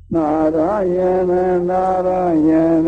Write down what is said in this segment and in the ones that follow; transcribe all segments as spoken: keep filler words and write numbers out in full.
नारायण नारायण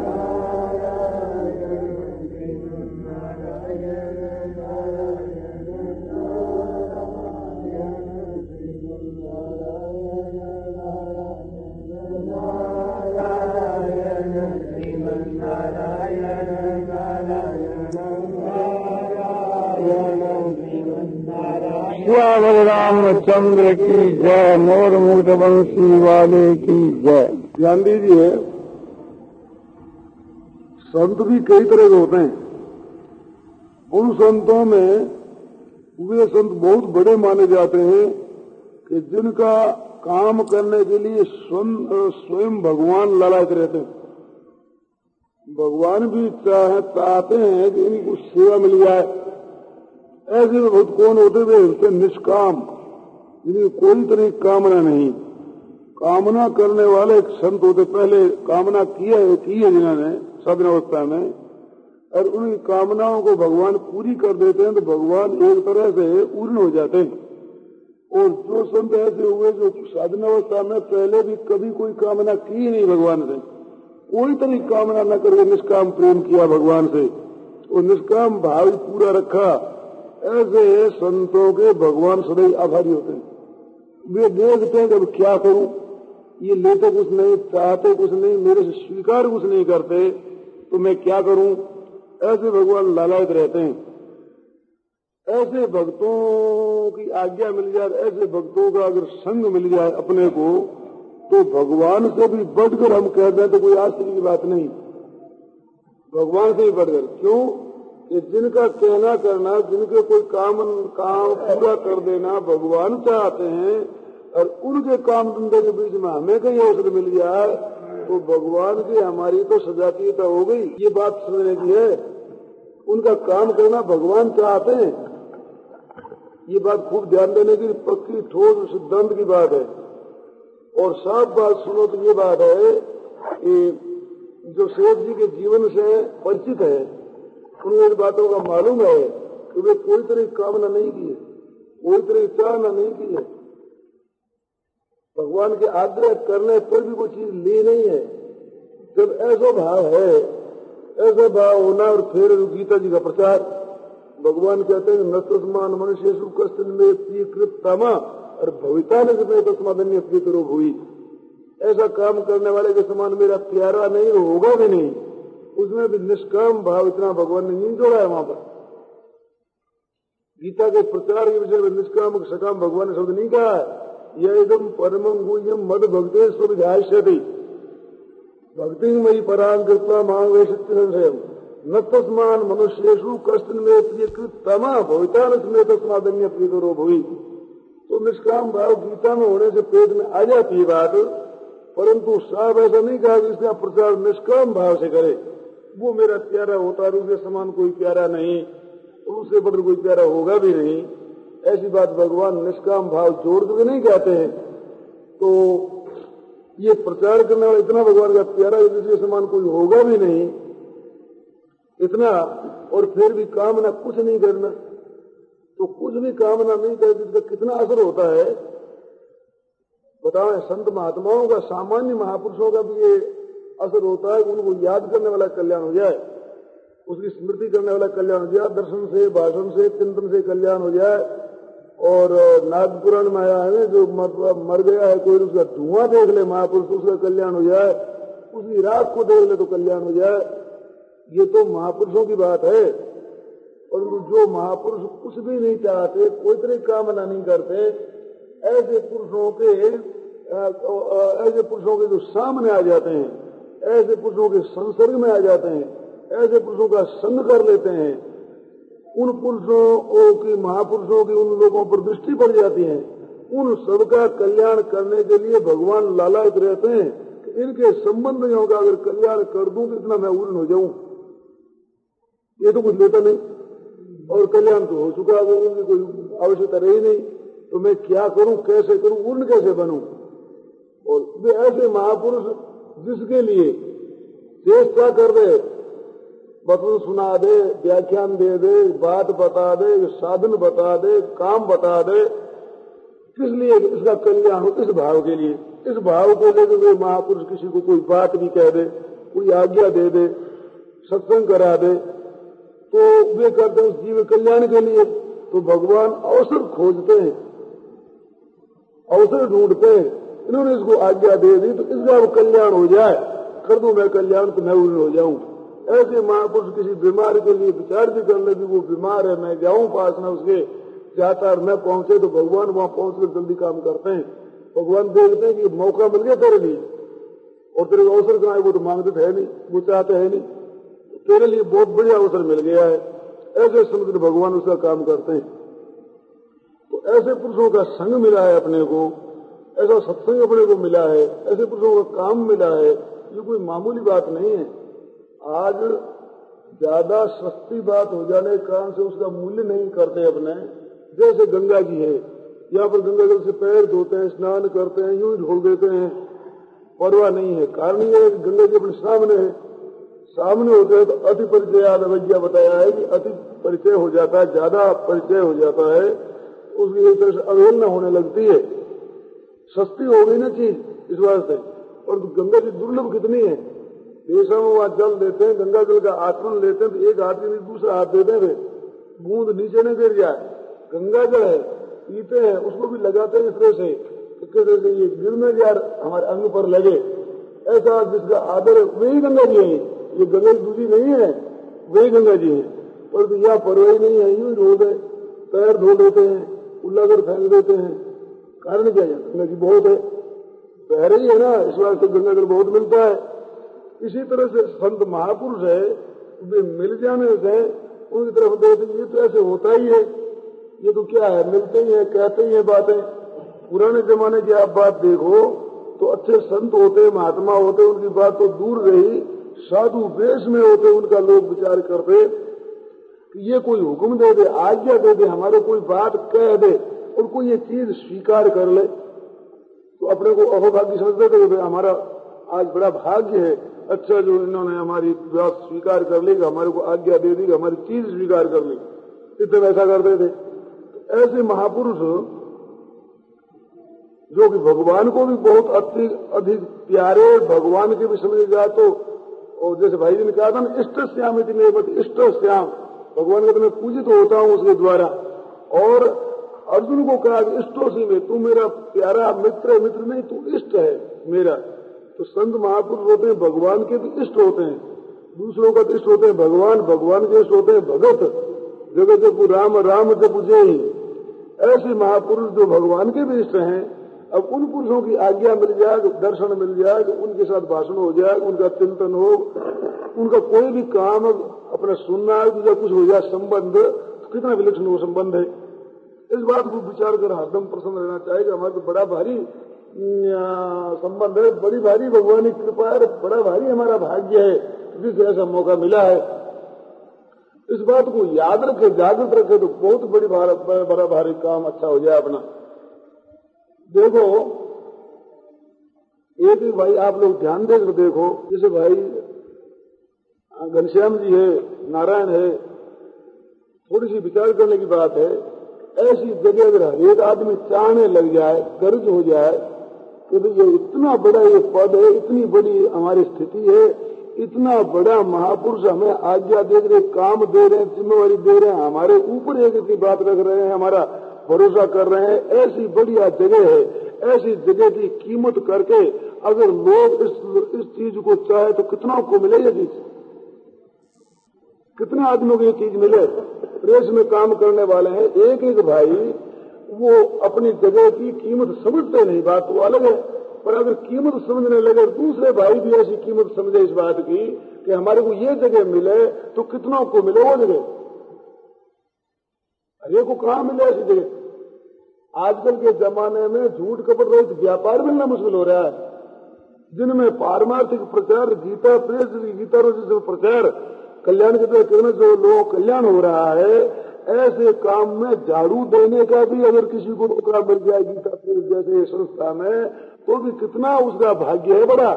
श्याम रामचंद्र की जय। मोर मुक्त बंशी वाले की जय। ध्यान दीजिए, संत भी कई तरह के होते हैं। उन संतों में वे संत बहुत बड़े माने जाते हैं कि जिनका काम करने के लिए स्वयं भगवान ललायत रहते हैं। भगवान भी चाहे चाहते हैं कि इनकी कुछ सेवा मिल जाए। ऐसे बहुत कौन होते हुए उनसे निष्काम, जिनकी कोई तरह की कामना नहीं। कामना करने वाले एक संत होते, पहले कामना किया है की है जिन्होंने साधनावस्था में, और उनकी कामनाओं को भगवान पूरी कर देते हैं तो भगवान एक तरह से पूर्ण हो जाते हैं। और जो संत ऐसे हुए जो साधनावस्था में पहले भी कभी कोई कामना की नहीं भगवान से, कोई तरह की कामना न करके निष्काम प्रेम किया भगवान से और निष्काम भाव पूरा रखा, ऐसे संतों के भगवान सदैव आभारी होते हैं। वे देखते हैं जब क्या करूं, ये लेते कुछ नहीं, चाहते कुछ नहीं, मेरे से स्वीकार कुछ नहीं करते, तो मैं क्या करूं। ऐसे भगवान लालायत रहते हैं। ऐसे भक्तों की आज्ञा मिल जाए, ऐसे भक्तों का अगर संग मिल जाए अपने को, तो भगवान से भी बढ़कर हम कहते हैं तो कोई आश्चर्य की बात नहीं। भगवान से ही बढ़कर, क्यों कि जिनका कहना करना, जिनके कोई काम काम पूरा कर देना भगवान चाहते हैं, और उनके काम धंधे के बीच में हमें कहीं अवसर मिल जाए तो भगवान की हमारी तो सजातीयता हो गई। ये बात समझने की है। उनका काम करना भगवान चाहते हैं, ये बात खूब ध्यान देने की पक्की ठोस सिद्धांत की बात है। और साफ बात सुनो तो ये बात है कि जो सेठ जी के जीवन से परिचित है, उन्हें इन बातों का मालूम है कि वे कोई तरह की कामना नहीं की है, कोई तरह की चाहना नहीं की है। भगवान के आग्रह करने पर भी कोई चीज ली नहीं है। जब ऐसा भाव है, ऐसा भाव होना, और फिर गीता जी का प्रचार, भगवान कहते हैं नस्तस्मान मनुष्य कश्चन में प्रियकृत तमा और भविता ने तस्मादन्य प्रिय करो भूई। ऐसा काम करने वाले के समान मेरा प्यारा नहीं होगा भी नहीं। उसमें भी निष्काम भाव इतना भगवान ने नहीं जोड़ा है। वहां पर गीता के प्रचार के विषय में निष्काम सकाम भगवान ने शब्द नहीं कहा है। यह एकदम परमं गुह्यम मद भक्ते स्वविधायति भक्ति मई परांग कृत्वा महावेश न तस्मान मनुष्येषु कश्चन में प्रियकृत तमा भविता में तस्मादन्य प्रिय करो भूई। तो निष्काम भाव गीता में होने से पेट में आ जाती है बात, परंतु साहब ऐसा नहीं कहा कि इसका प्रचार निष्काम भाव से करे। वो मेरा प्यारा होता है, उसके समान कोई प्यारा नहीं, उससे बढ़कर कोई प्यारा होगा भी नहीं। ऐसी बात भगवान निष्काम भाव जोड़ करके नहीं कहते हैं। तो ये प्रचार करने वाला इतना भगवान का प्यारा है, जिसके समान कोई होगा भी नहीं इतना, और फिर भी कामना कुछ नहीं करना, तो कुछ भी कामना नहीं करती, इसका कितना असर होता है बताओ। संत महात्माओं का, सामान्य महापुरुषों का भी ये असर होता है कि उनको याद करने वाला कल्याण हो जाए, उसकी स्मृति करने वाला कल्याण हो जाए, दर्शन से, भाषण से, चिंतन से कल्याण हो जाए। और नागपुराण में आया है जो मर, मर गया है कोई, उसका धुआं देख ले महापुरुष, उसका कल्याण हो जाए, उसकी राख को देख ले तो कल्याण हो जाए। ये तो महापुरुषों की बात है। और जो महापुरुष कुछ भी नहीं चाहते, कोई तरह कामना नहीं करते, ऐसे पुरुषों के ऐसे पुरुषों के जो सामने आ जाते हैं, ऐसे पुरुषों के संसर्ग में आ जाते हैं, ऐसे पुरुषों का संग कर लेते हैं, उन पुरुषों की, महापुरुषों की उन लोगों पर दृष्टि पड़ जाती है। उन सबका कल्याण करने के लिए भगवान लालायत रहते हैं कि इनके संबंधियों का अगर कल्याण कर दूं तो इतना मैं उर्ण हो जाऊं। ये तो कुछ लेता नहीं, और कल्याण तो हो चुका, अगर उनकी कोई आवश्यकता रही नहीं, तो मैं क्या करूं, कैसे करूं, उर्ण कैसे बनूं। और वे ऐसे महापुरुष जिसके लिए चेष्टा कर दे, वचन सुना दे, व्याख्यान दे दे, बात बता दे, साधन बता दे, काम बता दे, किस लिए, इसका कल्याण हो, इस भाव के लिए। इस भाव को लेकर के महापुरुष किसी को कोई बात भी कह दे, कोई आज्ञा दे दे, सत्संग करा दे, तो वे करते हैं उस जीव कल्याण के लिए। तो भगवान अवसर खोजते हैं, अवसर ढूंढते हैं। इन्होंने इसको आज्ञा दे दी तो इसका अब कल्याण हो जाए, कर दूं मैं कल्याण तो मैं उन हो जाऊं। ऐसे महापुरुष किसी बीमार के लिए विचार भी कर ले कि वो बीमार है, मैं जाऊं पास में उसके, जाता और मैं पहुंचे तो भगवान वहां पहुंचकर जल्दी काम करते हैं। भगवान देखते हैं कि मौका मिल गया तेरे लिए, और तेरे को अवसर कहाँ है, वो तो मांगते है नहीं, वो चाहते है नहीं, तेरे लिए बहुत बढ़िया अवसर मिल गया है। ऐसे समझकर भगवान उसका काम करते हैं। तो ऐसे पुरुषों का संग मिला है अपने को, ऐसा सत्संग अपने को मिला है, ऐसे पुरुषों का काम मिला है, ये कोई मामूली बात नहीं है। आज ज्यादा सस्ती बात हो जाने के कारण से उसका मूल्य नहीं करते अपने। जैसे गंगा जी है, यहाँ पर गंगा जल से पैर धोते हैं, स्नान करते हैं, यूं ही ढोल देते हैं, परवाह नहीं है। कारण ये है कि गंगा जी अपने सामने है, सामने होते हैं तो अति परिचय अवज्ञा बताया है कि अति परिचय हो जाता है, ज्यादा परिचय हो जाता है, उसकी एक तरह से अवहेलना होने लगती है, सस्ती हो गई ना चीज इस वास्ते। और गंगा जी दुर्लभ कितनी है, देशों में वहां जल देते हैं, गंगा जल का आचमन लेते हैं तो एक हाथ के दूसरा हाथ देते हैं, बूंद नीचे न गिर जाए। गंगा जल है, पीते हैं, उसको भी लगाते हैं इस तरह से, इसके ये गिरने यार हमारे अंग पर लगे, ऐसा जिसका आदर है वही गंगा जी है। ये गंगा दूसरी नहीं है, वही गंगा जी है। और तो यह परवाही नहीं है, यूं धो दे, पैर धो देते हैं, उल्लाकर फेंक देते हैं। कारण क्या है, गंगा जी बहुत है, पहरे ही है ना, इस वास्ते गंगा जल बहुत मिलता है। इसी तरह से संत महापुरुष है, वे मिल जाने से उनकी तरफ देखते ये तो ऐसे होता ही है, ये तो क्या है, मिलते ही है, कहते ही है बातें। पुराने जमाने की आप बात देखो तो अच्छे संत होते, महात्मा होते, उनकी बात तो दूर रही, साधु वेश में होते, उनका लोग विचार करते कि ये कोई हुक्म दे दे, आज्ञा दे दे, हमारे कोई बात कह दे और कोई ये चीज स्वीकार कर ले तो अपने को अहोभाग्य समझते थे। हमारा आज बड़ा भाग्य है, अच्छा जो इन्होंने हमारी बात स्वीकार कर ली, हमारे को आज्ञा दे दी, हमारी चीज स्वीकार कर ली, इतने वैसा करते थे। ऐसे महापुरुष जो कि भगवान को भी बहुत अधिक अधिक प्यारे, भगवान के भी समझे जाए तो, और जैसे भाई जी ने कहा था ना, इष्ट श्याम इतने इष्ट श्याम, भगवान का तो मैं पूजित होता हूँ उसके द्वारा। और अर्जुन को कहा इष्टो सी में, तू मेरा प्यारा मित्र, मित्र नहीं तू इष्ट है मेरा। तो संत महापुरुष होते हैं भगवान के भी इष्ट होते हैं, दूसरों का तो इष्ट होते हैं भगवान, भगवान के इष्ट होते हैं भगत। जगत जपु राम, राम जपु जय। ऐसे महापुरुष जो भगवान के भी इष्ट हैं, अब उन पुरुषों की आज्ञा मिल जाए, दर्शन मिल जाए, उनके साथ भाषण हो जाए, उनका चिंतन हो, उनका कोई भी काम अपना सुनना है, कुछ हो जाए संबंध, तो कितना विलक्षण वो संबंध है। इस बात को विचार कर हरदम प्रसन्न रहना चाहिए। हमारे तो बड़ा भारी संबंध है, बड़ी भारी भगवान की कृपा है, बड़ा भारी हमारा भाग्य है जिससे ऐसा मौका मिला है। इस बात को याद रखे, जागृत रखे तो बहुत बड़ी बड़ा भारी काम अच्छा हो जाए अपना। देखो एक ही भाई आप लोग ध्यान देकर देखो, जैसे भाई घनश्याम जी है, नारायण है, थोड़ी सी विचार करने की बात है। ऐसी जगह अगर हर एक आदमी चाहने लग जाए, गर्ज हो जाए कि भाई ये इतना बड़ा ये पद है, इतनी बड़ी हमारी स्थिति है, इतना बड़ा महापुरुष हमें आज्ञा दे रहे, काम दे रहे हैं, जिम्मेवारी दे रहे हैं, हमारे ऊपर एक इतनी बात रख रहे हैं, हमारा भरोसा कर रहे हैं, ऐसी बढ़िया जगह है, ऐसी जगह की कीमत करके अगर लोग इस इस चीज को चाहे तो कितना को मिले ये चीज, कितने आदमियों को ये चीज मिले। प्रेस में काम करने वाले हैं एक एक भाई, वो अपनी जगह की कीमत समझते नहीं, बात वो अलग है, पर अगर कीमत समझने लगे दूसरे भाई भी ऐसी कीमत समझे इस बात की कि हमारे को ये जगह मिले तो कितनों को मिले वो जगह, अरे को कहाँ मिले ऐसी जगह। आजकल के जमाने में झूठ कपट रहित व्यापार मिलना मुश्किल हो रहा है, जिनमें पारमार्थिक प्रचार, गीता प्रेस, गीता रोज प्रचार, कल्याण के तरह करने जो लोग कल्याण हो रहा है, ऐसे काम में झाड़ू देने का भी अगर किसी को मौका मिल जाए गीता प्रेस जैसे संस्था में, तो भी कितना उसका भाग्य है बड़ा।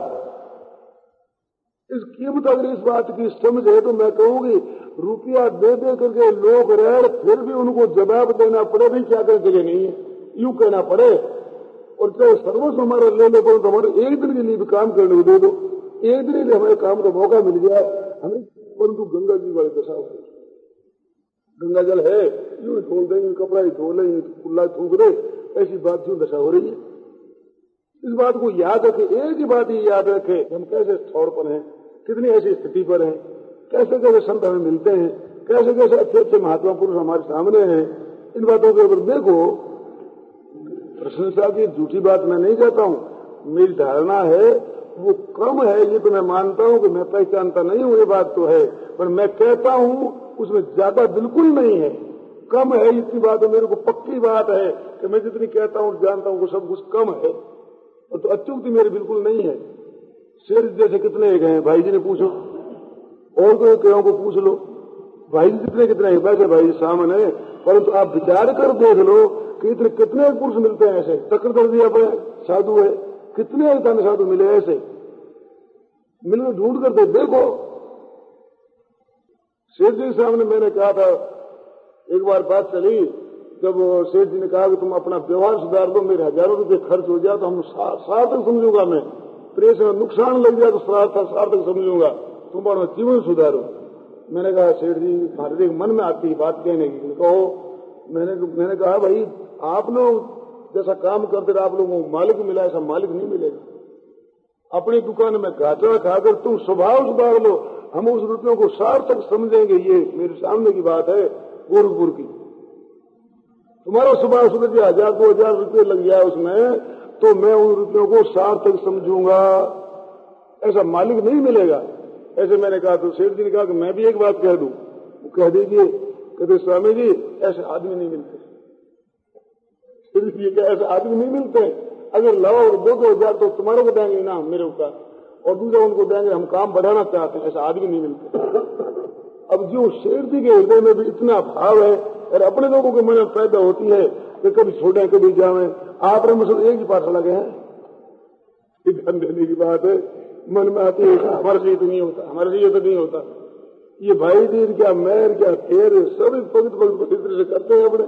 इस कीमत अगर इस बात की समझ है तो मैं कहूंगी रुपया दे दे करके लोग रह, फिर भी उनको जवाब देना पड़े, भी क्या कर जगह नहीं है, यूं कहना पड़े और चाहे सर्वस्व हमारा ले लो तो हमारे एक दिन के लिए भी काम करने को दे दो, एक दिन के लिए हमारे काम का मौका मिल गया हमें, परंतु गंगा जी वाली दशा हो। गंगा जल है यूं धोल देंगे, कपड़ा ही धो लेंगे, कुल्ला थूक दे, ऐसी बात क्यों दशा हो रही है। इस बात को याद रखे, एक ही बात ही याद रखे, हम कैसे छोड़ पर हैं, कितनी ऐसी स्थिति पर हैं, कैसे कैसे संत हमें मिलते हैं, कैसे कैसे अच्छे अच्छे महात्मा पुरुष हमारे सामने हैं। इन बातों के ऊपर देखो, प्रशंसा की झूठी बात मैं नहीं कहता हूं, मेरी धारणा है वो कम है, ये तो मैं मानता हूं कि मैं पहचानता नहीं हूं, ये बात तो है, पर मैं कहता हूं उसमें ज्यादा बिल्कुल नहीं है, कम है, इतनी बात है, मेरे को पक्की बात है कि मैं जितनी कहता हूं जानता हूं वो सब कुछ कम है, और तो अच्युक्ति मेरी बिल्कुल नहीं है। शेर जैसे कितने एक हैं, भाई जी ने पूछो, और कोई कहो को पूछ लो, भाई जी कितने कितने हैं, वैसे भाई जी सामने, परंतु आप विचार कर देख लो कि इतने कितने पुरुष मिलते हैं ऐसे, चक्रधर अपने साधु है, कितने धन साधु मिले ऐसे, मिलकर ढूंढ कर देखो। शेर जी के सामने मैंने कहा था, एक बार बात चली, जब शेर जी ने कहा कि तुम अपना व्यवहार सुधार दो, मेरे हजारों रुपये खर्च हो जाए तो हम सार्थक समझूंगा, मैं प्रेस में नुकसान लग जाए तो सार्थक समझूंगा, तुम अपना जीवन सुधारो। मैंने कहा शेर जी हमारे मन में आती है बात कहने की, कहो। मैंने मैंने कहा भाई आप लोग जैसा काम करते रहे, आप लोगों को मालिक मिला, ऐसा मालिक नहीं मिलेगा। अपनी दुकान में घाटा खाकर तुम स्वभाव सुधार लो, हम उस रुपयों को सार्थक समझेंगे। ये मेरे सामने की बात है गोरखपुर की। तुम्हारा स्वभाव सुधर गया, हजार दो हजार रुपये लग गया उसमें, तो मैं उन रुपयों को सार्थक समझूंगा, ऐसा मालिक नहीं मिलेगा। ऐसे मैंने कहा तो शेर जी ने कहा कि मैं भी एक बात कह दूं, वो कह दीजिए। कहते स्वामी जी ऐसे आदमी नहीं मिलते, ये क्या ऐसे आदमी नहीं मिलते, अगर लाओ और दो दो हजार तो तुम्हारे को देंगे ना मेरे ऊपर, और दूसरा उनको देंगे, हम काम बढ़ाना चाहते हैं, ऐसा आदमी नहीं मिलते। अब जो शेर जी के हृदय में भी इतना भाव है और अपने लोगों के मन में पैदा होती है कि कभी छोड़े कभी जावे, आपने मुझे एक ही पाठशाला गए हैं, ध्यान देने की बात है, मन में आती है हमारे से ये तो नहीं होता, हमारे से ये तो नहीं होता। ये भाई दीन क्या मैर क्या खेर सभी पवित्र पवित्र पवित्र से करते हैं। अपने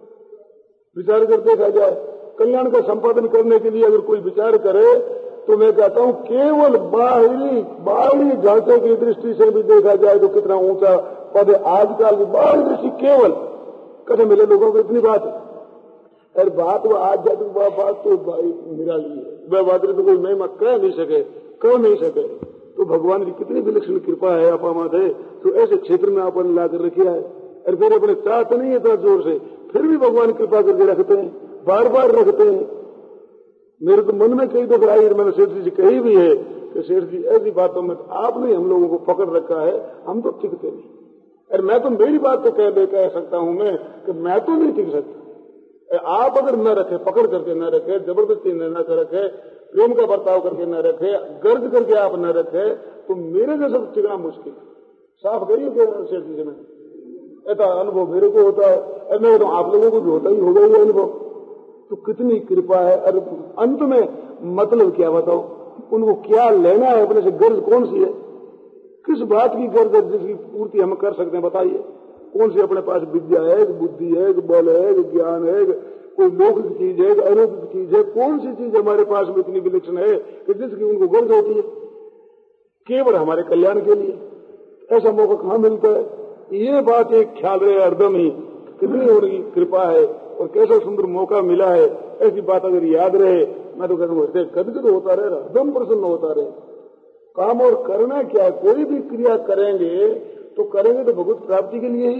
विचार कर देखा जाए, कल्याण का संपादन करने के लिए अगर कोई विचार करे तो मैं कहता हूं केवल बाहरी बाहरी ढांचे की दृष्टि से भी देखा जाए तो कितना ऊंचा पद है आजकल की बाहरी दृष्टि, केवल कदम मिले लोगों को इतनी बात है। और बात वो आध्यात्मिक बात तो निराली है, वह बात तो कोई महिमा कह नहीं सके, कह नहीं सके। तो भगवान की कितनी विलक्षण कृपा है अपामात है, तो ऐसे क्षेत्र में आपने लाकर रखा है। और फिर अपने चाहते नहीं इतना जोर से, फिर भी भगवान कृपा करके रखते हैं, बार बार रखते हैं। मेरे तो मन में कई दफा आई, मैंने शेठ जी से कही भी है कि शेठ जी ऐसी बातों में आपने हम लोगों को पकड़ रखा है, हम तो टिकते नहीं। और मैं तो मेरी बात तो कह दे कह सकता हूं मैं कि मैं तो नहीं टिक सकता। आप अगर न रखे, पकड़ करके न रखे, जबरदस्ती न न रखे, प्रेम का बर्ताव करके न रखे, गर्ज करके आप न रखे, तो मेरे जैसा तो टिकना मुश्किल। साफ करिए शेठ जी से, मैं ऐसा अनुभव मेरे को होता है, मैं तो आप लोगों को भी होता ही होगा ये अनुभव। तो कितनी कृपा है। और अंत में मतलब क्या बताओ, उनको क्या लेना है अपने से, गर्ज कौन सी है, किस बात की गर्ज है जिसकी पूर्ति हम कर सकते हैं बताइए। कौन सी अपने पास विद्या है, बुद्धि है, बल है, ज्ञान है, कोई लौकिक चीज है, अलौकिक चीज है, कौन सी चीज हमारे पास में इतनी विलक्षण है कि जिसकी उनको गर्ज होती है केवल हमारे कल्याण के लिए। ऐसा मौका कहां मिलता है। ये बात एक ख्याल रहे हरदम ही, कितनी उनकी कृपा है और कैसा सुंदर मौका मिला है। ऐसी बात अगर याद रहे, मैं तो कहता हूँ गदगद होता रहे, हरदम प्रसन्न होता रहे। काम और करना क्या, कोई भी क्रिया करेंगे तो करेंगे तो भगवत प्राप्ति के लिए ही,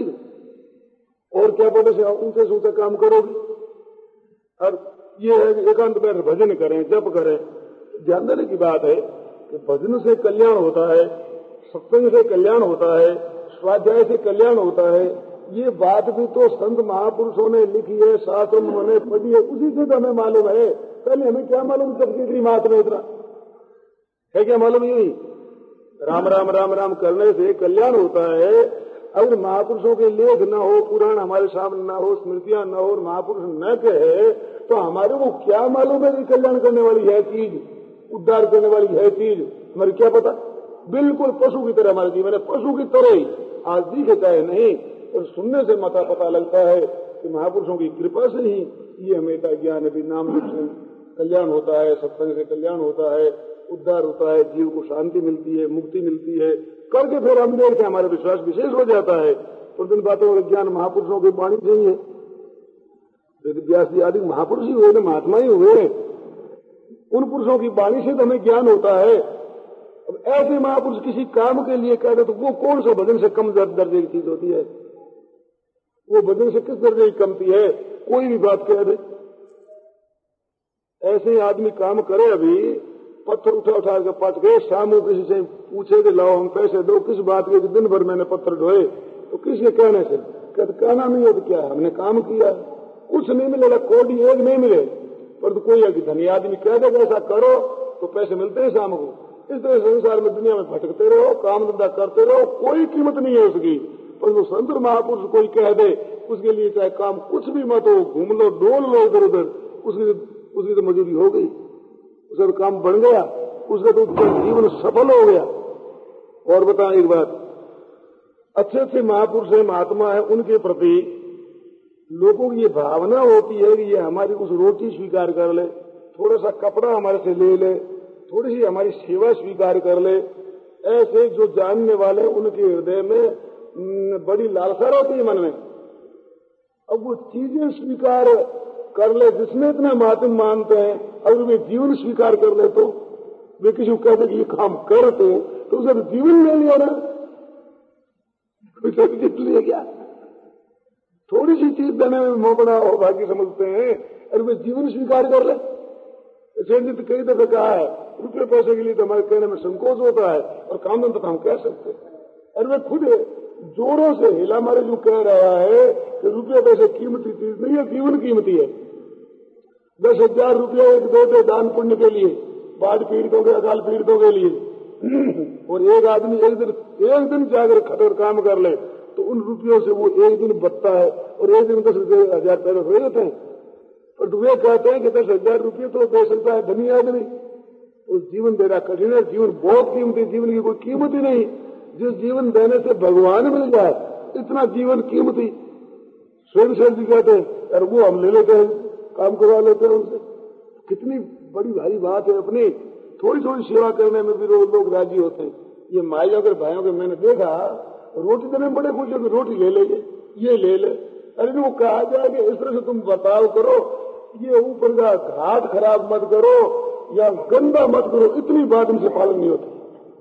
और क्या पता से ऊंचे से ऊंचा काम करोगे। और ये है कि एकांत में भजन करें, जप करें। ध्यान देने की बात है कि भजन से कल्याण होता है, सत्संग से कल्याण होता है, स्वाध्याय से कल्याण होता है। ये बात भी तो संत महापुरुषों ने लिखी है, शास्त्र में पढ़ी है, उसी से तो हमें मालूम है। पहले हमें क्या मालूम कब की महात्मा इतना है, क्या मालूम यही राम राम राम राम करने से कल्याण होता है। अगर महापुरुषों के लेख न हो, पुराण हमारे सामने न हो, स्मृतियां न हो और महापुरुष न कहे तो हमारे को क्या मालूम है कि कल्याण करने वाली है चीज, उद्धार करने वाली है चीज, हमारी क्या पता। बिल्कुल पशु की तरह हमारे जीवन है, पशु की तरह ही आज दिखता है नहीं, और सुनने से मता पता लगता है कि महापुरुषों की कृपा से ही ये हमें ज्ञान है भी नाम रूप से कल्याण होता है, सत्संग से कल्याण होता है, उद्धार होता है, जीव को शांति मिलती है, मुक्ति मिलती है, करके फिर हम देखते हैं हमारा विश्वास विशेष हो जाता है। और जिन बातों का ज्ञान महापुरुषों की वाणी चाहिए, व्यास जी आदि महापुरुष ही हुए, महात्मा ही हुए, उन पुरुषों की वाणी से तो हमें ज्ञान होता है। अब ऐसे महापुरुष किसी काम के लिए कह दे तो वो कौन सा भजन से कम दर्जे की चीज होती है? वो भजन से किस दर्जे की कमती है? कोई भी बात कह दे। ऐसे आदमी काम करे, अभी पत्थर उठा उठा के पच गए, शाम को किसी से पूछे कि लाओ हम पैसे दो, किस बात के? दिन भर मैंने पत्थर ढोए, तो किसके कहने से? कहना नहीं है तो क्या है, हमने काम किया, कुछ नहीं मिलेगा, कोडी एक नहीं मिले, पर तो कोई अभी धनी आदमी कह देगा ऐसा करो तो पैसे मिलते हैं शाम को। इस तरह संसार में दुनिया में भटकते रहो, काम धंधा करते रहो, कोई कीमत नहीं है उसकी। पर वो संत महापुरुष कोई कह दे, उसके लिए चाहे काम कुछ भी मत हो, घूम लो, डोल लो इधर उधर, उसकी उसकी तो मजूरी हो गई, उसका काम बन गया, उसका तो जीवन सफल हो गया। और बताएं एक बात, अच्छे अच्छे महापुरुष है, महात्मा है, उनके प्रति लोगों की ये भावना होती है कि ये हमारी कुछ रोटी स्वीकार कर ले, थोड़ा सा कपड़ा हमारे से ले ले, थोड़ी सी हमारी सेवा स्वीकार कर ले। ऐसे जो जानने वाले उनके हृदय में बड़ी लालसा रहती है मन में। अब वो चीजें स्वीकार कर ले जिसमें इतना महात्म मानते हैं, अगर वे जीवन स्वीकार कर ले तो वे किसी को कहते कि ये काम कर तो उसे जीवन ले लिया ना, जीत लिया क्या? थोड़ी सी चीज देने में मोबड़ा हो भाग्य समझते हैं, अरे वे जीवन स्वीकार कर ले। तो कई दफे कहा है, रुपये पैसे के लिए तो हमारे कहने में संकोच होता है, और काम धंधा तो हम कह सकते हैं। अरे वे खुद जोरों से हिला मारे जो कह रहा है कि रुपये पैसे कीमती चीज नहीं है, जीवन कीमती है। दस हजार रुपये एक दो दे दान पुण्य के लिए, बाढ़ पीड़ितों के, अकाल पीड़ितों के लिए, और एक आदमी एक दिन एक दिन जाकर खतर काम कर ले तो उन रुपयों से वो एक दिन बचता है, और एक दिन दस हजार पैदा हो जाते हैं। और वे कहते हैं कि दस हजार रुपये तो दे सकता है धनी आदमी, तो जीवन देना कठिन है, जीवन बहुत कीमती, जीवन की कोई कीमत ही नहीं। जिस जीवन देने से भगवान मिल जाए, इतना जीवन कीमती। स्वयं जी कहते हैं, और वो हम ले लेते हैं, काम करवा लेते हैं उनसे। कितनी बड़ी भारी बात है, अपनी थोड़ी थोड़ी सेवा करने में भी लोग राजी होते हैं। ये माइयों के भाइयों के मैंने देखा, रोटी देने में बड़े खुश हो, रोटी ले ले, ये ले ले। अरे वो कहा जाए कि इस तरह से तुम बर्ताव करो, ये ऊपर का घाट खराब मत करो या गंदा मत करो, इतनी बात उनसे पालन नहीं होती।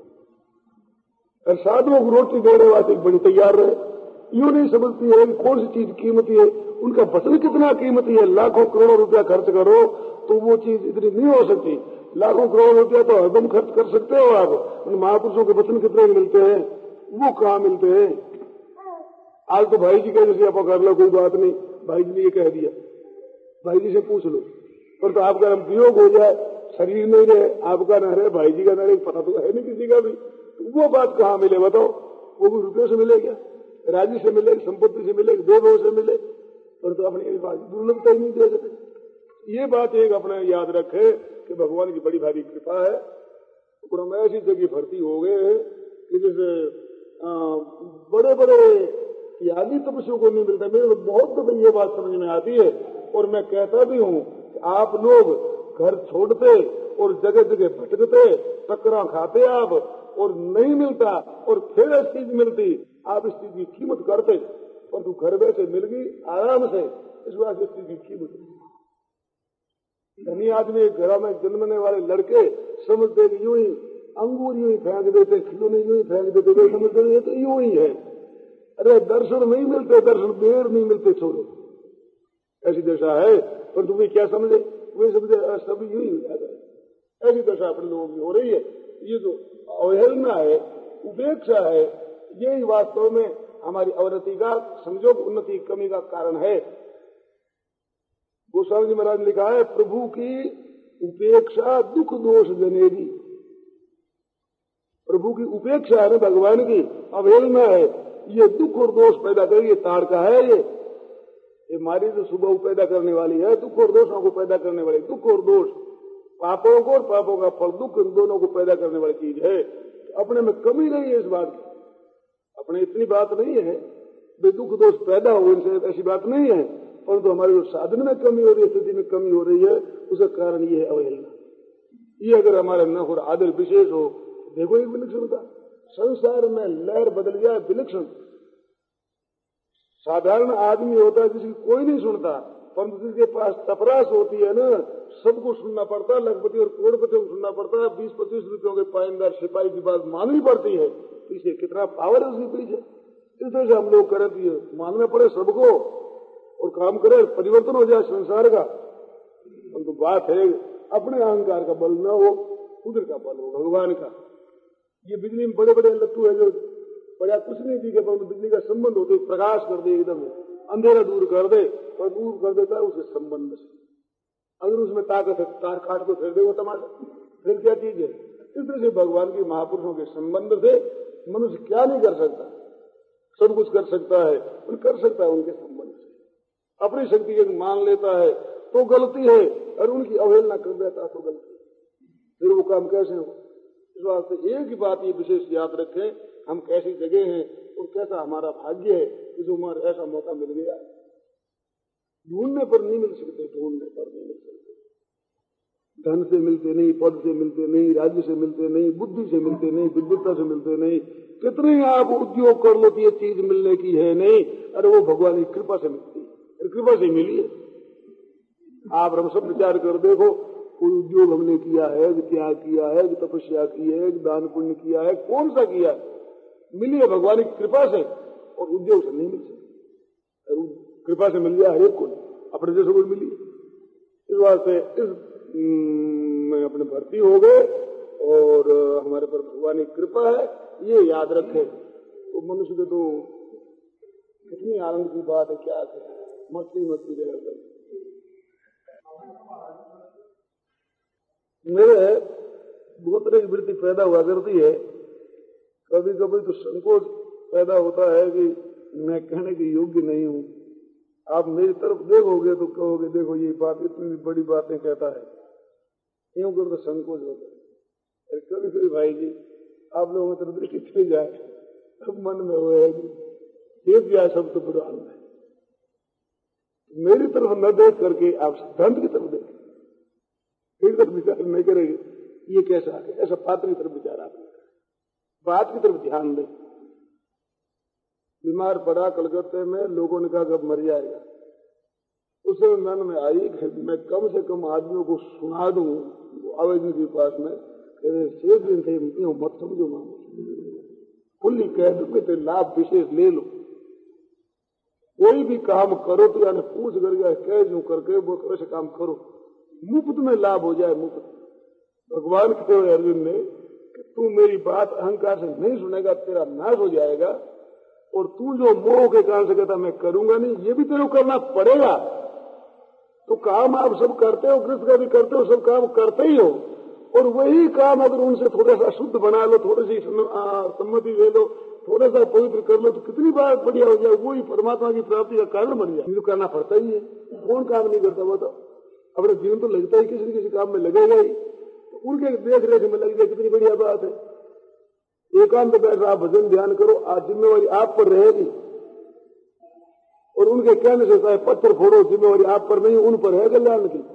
और साधुओं को रोटी देने वाले बड़ी तैयार रहे, यूं नहीं समझती है कि कौन सी चीज कीमती है, उनका वचन कितना कीमती है। लाखों करोड़ों रुपया खर्च करो तो वो चीज इतनी नहीं हो सकती। लाखों करोड़ रुपया तो हरदम खर्च कर सकते हो आप, उन महापुरुषों के वचन कितने मिलते हैं, वो कहाँ मिलते हैं। आज तो भाई जी कह जैसे आप कर लो, कोई बात नहीं, भाई जी ने ये कह दिया, भाई जी से पूछ लो, पर तो आपका वियोग हो जाए, शरीर नहीं रहे, आपका न रहे, भाई जी का न रहे, पता तो है नहीं किसी का भी, तो वो बात कहाँ मिले बताओ? वो भी रुपये से मिले क्या, राजी से मिले, संपत्ति से मिले, देवों से मिले, पर तो अपनी बात दुर्लभता ही नहीं दे सकते। ये बात एक अपने याद रखे कि भगवान की बड़ी भारी कृपा है, और हम ऐसी जगह भर्ती हो गए कि जैसे बड़े बड़े त्यागी तपस्वियों को नहीं मिलता। मेरे को बहुत दफे ये बात समझ में आती है, और मैं कहता भी हूँ कि आप लोग घर छोड़ते और जगह जगह भटकते, टकरा खाते आप, और नहीं मिलता, और फिर इस चीज मिलती, आप इस चीज की कीमत करते, और तू घर बैठे मिल गई आराम से, इस बात से इस चीज की कीमत नहीं। धनी आदमी घर में जन्मने वाले लड़के समझते कि यूं ही अंगूर यूं ही फेंक देते, खिलौने यूं ही फेंक देते, वे समझते ये तो यूं ही है। अरे दर्शन नहीं मिलते, दर्शन बेर नहीं मिलते, छोड़ो, ऐसी दशा है। पर तुम्हें क्या समझे, वे समझे सभी यूं ही ऐसी दशा अपने लोगों की हो रही है। ये जो अवहेलना है, उपेक्षा है, यही वास्तव में हमारी अवनति का, संजोग उन्नति कमी का कारण है। गोस्वामी जी महाराज ने लिखा है, प्रभु की उपेक्षा दुख दोष जनेगी। प्रभु की उपेक्षा है ना, भगवान की अवहेलना है, ये दुख और दोष पैदा करेगी। ताड़का है ये ये मारी जो सुबह पैदा करने वाली है, दुख और दोषों को पैदा करने वाली। दुख और दोष, पापों को और पापों का फल, दुख, इन दोनों को पैदा करने वाली चीज है। अपने में कमी नहीं है इस बात की, अपने इतनी बात नहीं है वे दुख दोष पैदा हो, इनसे ऐसी बात नहीं है। परंतु हमारे जो साधन में कमी हो रही है, स्थिति में कमी हो रही है, उसका कारण ये है अवहेलना। ये अगर हमारा न हो आदर विशेष हो, देखो एक विलक्षणता संसार में लहर बदल जाए, विलक्षण। साधारण आदमी होता है जिसकी कोई नहीं सुनता, परंतु जिसके पास तपरास होती है ना, सबको सुनना पड़ता है। लखपति और करोड़पतियों को सुनना पड़ता है। बीस पच्चीस रुपयों के पायनदार सिपाही की बात माननी पड़ती है। पीछे कितना पावर है उसके पीछे। इस तरह से हम लोग करें तो ये मानना पड़े सबको और काम करे, परिवर्तन हो जाए संसार का। परंतु तो बात है अपने अहंकार का बल न हो, उधर का बल हो भगवान का। ये बिजली में बड़े बड़े लट्टू है जो बड़ा कुछ नहीं दिखे, परंतु बिजली का संबंध होते प्रकाश कर दे, एकदम अंधेरा दूर कर दे, और दूर कर देता है उसके संबंध से। अगर उसमें ताकत है तार काट को फिर दे वो तमाशा, फिर क्या चीज है। इस तरह से भगवान के महापुरुषों के संबंध से मनुष्य क्या नहीं कर सकता, सब कुछ कर सकता है, और कर सकता है उनके संबंध से। अपनी शक्ति यदि मान लेता है तो गलती है, और उनकी अवहेलना कर देता है तो गलती है। फिर वो काम कैसे हो। इस वास्ते एक ही बात ये विशेष याद रखें, हम कैसी जगह हैं और कैसा हमारा भाग्य है। इस उम्र ऐसा मौका मिल गया, ढूंढने पर नहीं मिल सकते, ढूंढने पर नहीं मिल सकते। धन से मिलते नहीं, पद से मिलते नहीं, राज्य से मिलते नहीं, बुद्धि से मिलते नहीं, विद्वत्ता से मिलते नहीं। कितने आप उद्योग कर लो ये चीज मिलने की है नहीं, अरे वो भगवान की कृपा से मिलती है, कृपा से मिली है। आप हम सब विचार कर देखो, कोई उद्योग हमने किया है, क्या किया है, तपस्या की है, दान पुण्य किया है, कौन सा किया है, मिली है भगवान की कृपा से, और उद्योग से नहीं मिल सकती। कृपा से मिल जाए हरेक को, अपने जैसे कोई मिली। इस वास्ते इस में अपने भर्ती हो गए और हमारे पर भगवान की कृपा है, ये याद रखे। तो मनुष्य के तो कितनी आनंद की बात है, क्या है, मस्ती मस्ती रहे। मेरे बहुत तरह की वृत्ति पैदा हुआ करती है। कभी कभी तो संकोच पैदा होता है कि मैं कहने के योग्य नहीं हूँ। आप मेरी तरफ देखोगे तो कहोगे देखो ये बात इतनी बड़ी बातें कहता है, यूं कर तो संकोच होता है। कभी कभी भाई जी आप लोगों की तरफ दृष्टि चली जाए, अब मन में हो ये क्या सब तो बुरा है। मेरी तरफ न देख करके आप सिद्धांत की तरफ देखें, एक तरफ विचार नहीं करेंगे ये कैसा है, ऐसा पात्र की तरफ विचार आप बात की तरफ ध्यान दें। बीमार पड़ा कलकत्ते में, लोगों ने कहा कब मर जाएगा। उस समय मन में आई मैं कम से कम आदमियों को सुना दूं आवेदन के पास में, शेष दिन थे मत समझो मानो खुली कह दो, लाभ विशेष ले लो। कोई भी काम करो तो यानी पूछ करके कह जो करके वो वैसे काम करो, मुफ्त में लाभ हो जाए। मुफ्त भगवान कहे अर्जुन ने कि तू मेरी बात अहंकार से नहीं सुनेगा, तेरा नाश हो जाएगा। और तू जो मोह के कारण से कहता मैं करूंगा नहीं, ये भी तेरे को करना पड़ेगा। तो काम आप सब करते हो, कृष्ण का भी करते हो, सब काम करते ही हो। और वही काम अगर उनसे थोड़ा सा शुद्ध बना लो, थोड़ी सी सम्मति ले लो, थोड़ा सा पवित्र कर लो, तो कितनी बात बढ़िया हो जाए। वही परमात्मा की प्राप्ति का कारण बन जाए। ये तो करना पड़ता ही है, कौन काम नहीं करता वो तो अपने जीवन तो लगता ही किसी न किसी काम में लगेगा ही। तो उनके देख रेख में लग जाए, कितनी बढ़िया बात है। एकांत तो बैठ आप भजन ध्यान करो, आज जिम्मेवारी आप पर रहेगी। और उनके कहने से चाहे पत्थर फोड़ो, जिम्मेवारी आप पर नहीं, उन पर है कल्याण की।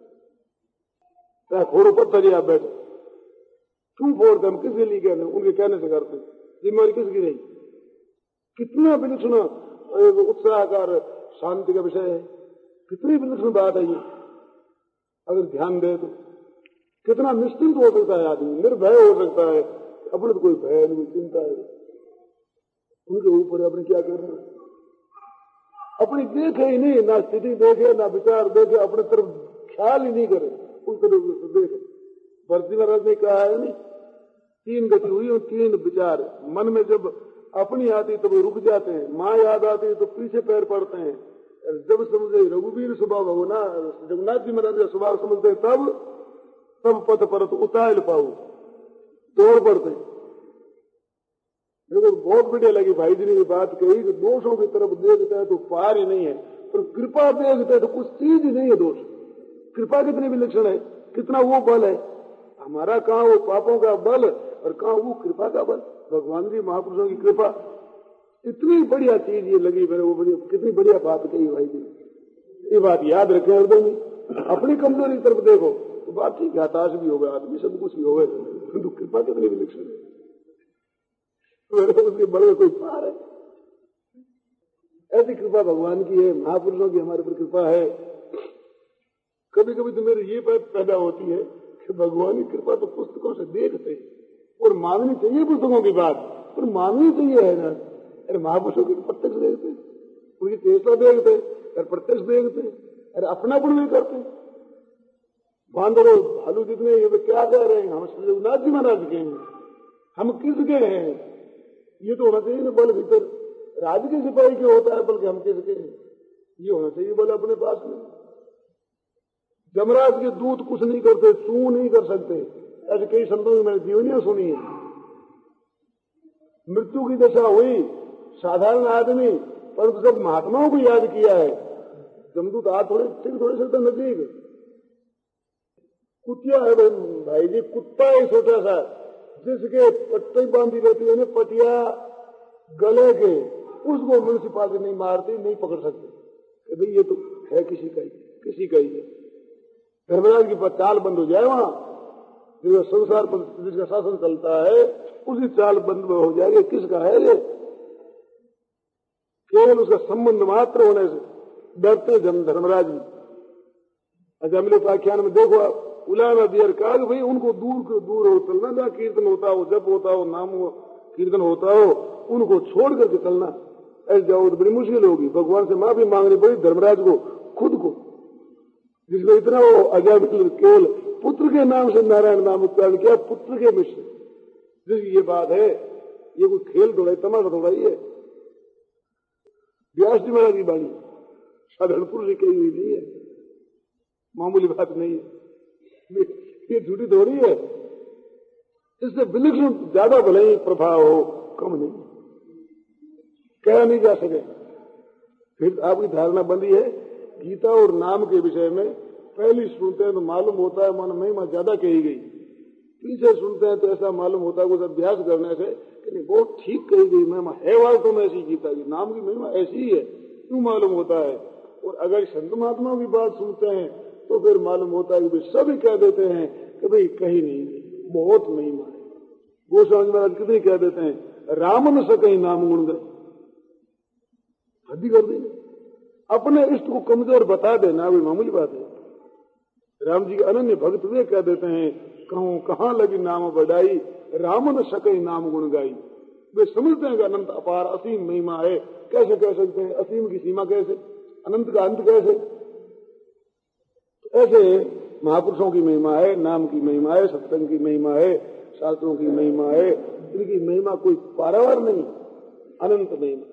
चाहे फोड़ो पत्थर ही आप बैठो, क्यों फोड़ते हम किसके लिए कहने, उनके कहने से करते, जिम्मेवारी किसकी नहीं। कितना विलक्षण उत्साहकार शांति का विषय है, कितनी विलक्षण बात है ये। अगर ध्यान दे तो कितना निश्चिंत हो सकता है आदमी, निर्भय हो सकता है। अपने तो कोई भय नहीं, चिंता है उनके ऊपर, अपने क्या करना। अपनी देखे ही नहीं, ना स्थिति देखे, ना विचार देखे, अपने तरफ ख्याल ही नहीं करे, उस तरफ देखे। भर्ती महाराज ने कहा है नहीं, तीन गति हुई और तीन विचार मन में जब अपनी आती तो वो रुक जाते हैं, माँ याद आती है तो पीछे पैर पड़ते हैं। जब समझे रघुवीर स्वभाव हो ना, जगन्नाथ जी महाराज का स्वभाव समझते हैं, तब तब पथ पर तो उतार पाऊ दौड़ पड़ते। मेरे को बहुत बढ़िया लगी भाई जी ने ये बात कही कि दोषों की तरफ देखते हैं तो पार ही नहीं है, पर कृपा देखते हैं तो कुछ चीज ही नहीं है दोष। कृपा कितनी विलक्षण है, कितना वो बल है हमारा, कहाँ वो पापों का बल और कहाँ वो कृपा का बल, भगवान जी महापुरुषों की कृपा। इतनी बढ़िया चीज ये लगी मेरे वो, बढ़िया कितनी बढ़िया बात कही भाई जी। ये बात याद रखें हृदय में। अपनी कमजोरी की तरफ देखो तो बात ठीक है, हताश भी हो गए आदमी, सब कुछ भी हो गए, किंतु कृपा कितनी विलक्षण है, उसके बड़े कोई पार है। ऐसी कृपा भगवान की है, महापुरुषों की हमारे पर कृपा है। कभी कभी तो मेरे ये बात पैदा होती है कि भगवान की कृपा तो पुस्तकों से देखते और मांगनी चाहिए पुस्तकों की बात, पर मांगनी चाहिए है ना। अरे महापुरुषों की प्रत्यक्ष देखते, उनकी चेष्टा देखते, अरे प्रत्यक्ष देखते, अरे अपनापन भी करते। बांदरो भालू जितने ये क्या कह रहे हैं, हम रघुनाथ जी महाराज के हैं, हम किसके हैं, ये तो होना चाहिए ना बल भीतर। राज के सिपाही के होता है बल्कि हम किसके हैं, ये होना चाहिए बल अपने पास में। जमराज के दूत कुछ नहीं करते, चू नहीं कर सकते, ऐसे कई संतों की मैंने जीवनियां सुनी है। मृत्यु की दशा हुई साधारण आदमी, परंतु जब महात्माओं को याद किया है, जमदूत आ थोड़े ठीक थोड़े सकते नजदीक। कुतिया है भाई जी, कुत्ता है छोटा सा, जिसके पट्टे बांधी रहती है ना पटिया गले के, उसको म्यूनिसिपालिटी नहीं मारती, नहीं पकड़ सकती कि भाई ये तो है किसी का ही, किसी का ही है। धर्मराज की चाल बंद हो जाए, वहां जो संसार पर जिसका शासन चलता है उसी चाल बंद हो जाएगी, किसका है ये। केवल उसका संबंध मात्र होने से डरते धर्मराज जी। अच्छा मिले आख्यान में देखो आप, उलाना दियर कहा कि भाई उनको दूर को दूर हो चलना, जहाँ कीर्तन होता हो, जब होता हो, नाम हो, कीर्तन होता हो, उनको छोड़ करके चलना। ऐसे जाओ तो बड़ी मुश्किल होगी। भगवान से माफी मांगनी पड़ी धर्मराज को, खुद को, जिसको इतना वो अजय केवल पुत्र के नाम से नारायण नाम उच्चारण किया, पुत्र के मिश्र, जिसकी ये बात है, ये कोई खेल दौड़ाई तमाशा दौड़ाई है। व्यास जी महाराज की बाणी साधारण पुरुष की कही हुई नहीं है, मामूली बात नहीं है, ये झूठी दौड़ी है। इससे विलक्षण ज्यादा भले ही प्रभाव हो, कम नहीं, कह नहीं जा सके। फिर आपकी धारणा बंदी है गीता और नाम के विषय में, पहली सुनते हैं तो मालूम होता है मन महिमा ज्यादा कही गई, पीछे सुनते हैं तो ऐसा मालूम होता है कुछ अभ्यास करने से कि नहीं बहुत ठीक कही गई महिमा है, वास्तव में ऐसी गीता की नाम की महिमा ऐसी ही है, क्यों मालूम होता है। और अगर संत महात्माओं की बात सुनते हैं तो फिर मालूम होता है कि सभी कह देते हैं कि भाई कहीं नहीं, बहुत महिमा है। गोस्वामी महाराज कितनी कह देते हैं, राम न सके नाम गुण गए, हद्दी कर देंगे। अपने इष्ट को कमजोर बता देना वे मामूली बात है। राम जी के अनन्य भक्त वे कह देते हैं, कहूं कहां लगी नाम बढ़ाई, राम न सके नाम गुण गाई। वे समझते हैं कि अनंत अपार असीम महिमा है। कैसे कह सकते हैं असीम की सीमा कैसे, अनंत का अंत कैसे। ऐसे महापुरुषों की महिमा है, नाम की महिमा है, सत्संग की महिमा है, शास्त्रों की महिमा है। इनकी महिमा कोई पारावार नहीं, अनंत महिमा।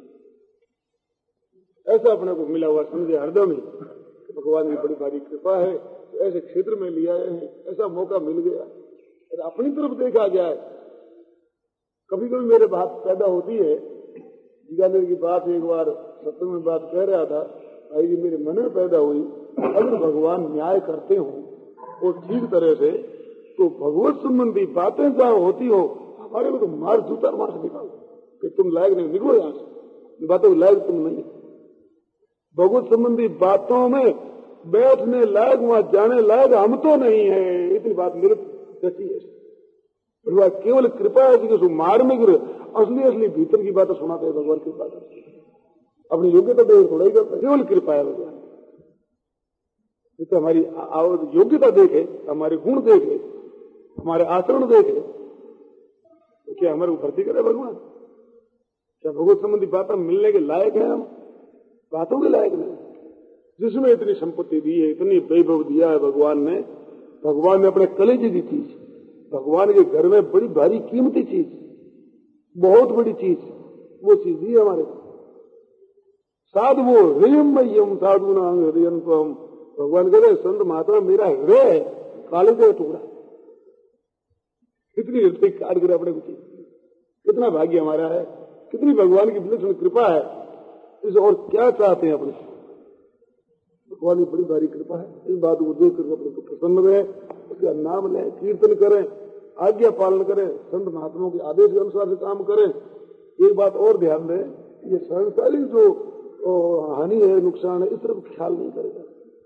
ऐसा अपने को मिला हुआ समझे हृदय में, भगवान की बड़ी भारी कृपा है, ऐसे क्षेत्र में लिया है, ऐसा मौका मिल गया। अगर अपनी तरफ देखा जाए, कभी कभी मेरे बात पैदा होती है, जिगानेर की बात एक बार सत्संग में बात कह रहा था, भाई जी मेरे मन में पैदा हुई, अगर भगवान न्याय करते हो और ठीक तरह से, तो भगवत संबंधी बातें जहां होती हो, हमारे को तो मार जूता मार से निकालो कि तुम लायक नहीं, निकलो यहां से, बातों लायक तुम नहीं। भगवत संबंधी बातों में बैठने लायक, वहां जाने लायक हम तो नहीं है, इतनी बात मेरे गति है। केवल कृपा है कि मार में गिरे, असली असली भीतर की बातें सुनाते हैं भगवान कृपा करते, अपनी योग्यता देख थोड़ा ही करते, केवल कृपा है भगवान। तो हमारी योग्यता देखे, हमारे गुण देखे, हमारे आचरण देखे, तो क्या हमारे को भर्ती करे भगवान? क्या भगवत संबंधी बातें मिलने के लायक है? हम बातों के लायक नहीं। जिसमें इतनी संपत्ति दी है, इतनी वैभव दिया है भगवान ने, भगवान ने अपने कलेजे दी चीज, भगवान के घर में बड़ी भारी कीमती चीज, बहुत बड़ी चीज, वो चीज दी है हमारे। साधु वो हृदय यम साधु नाम हृदय, तो हम भगवान कहते संत महात्मा मेरा हृदय है, काले का टुकड़ा, कितनी हृदय काट कर अपने को चीज, कितना भाग्य हमारा है, कितनी भगवान की विलक्षण कृपा है। इस और क्या चाहते हैं अपने, भगवान की बड़ी भारी कृपा है। इस बात को देख कर अपने को प्रसन्न रहे, उसका नाम लें, कीर्तन करें, आज्ञा पालन करें, संत महात्माओं के आदेश के अनुसार से काम करें। एक बात और ध्यान दें, ये संसारिक जो और हानि है, नुकसान है, इस तरफ ख्याल नहीं करेगा।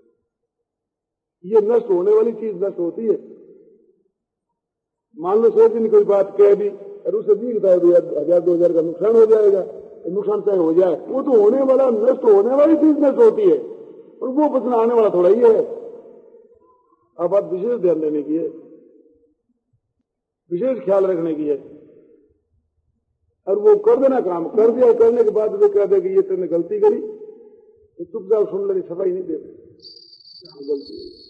ये नष्ट होने वाली चीज नष्ट होती है। मान लो सौ दिन कोई बात कह दी और उसे भी बताया दो हजार दो हजार का नुकसान हो जाएगा, नुकसान चाहे हो जाए, वो तो होने वाला नष्ट होने वाली चीज नष्ट होती है और वो बचना आने वाला थोड़ा ही है। अब बात विशेष ध्यान देने की है, विशेष ख्याल रखने की है। और वो कर देना काम कर दिया, करने के बाद वे कहते कि ये तुमने गलती करी, तो चुपचाप सुन लेनी, सफाई नहीं देते गलती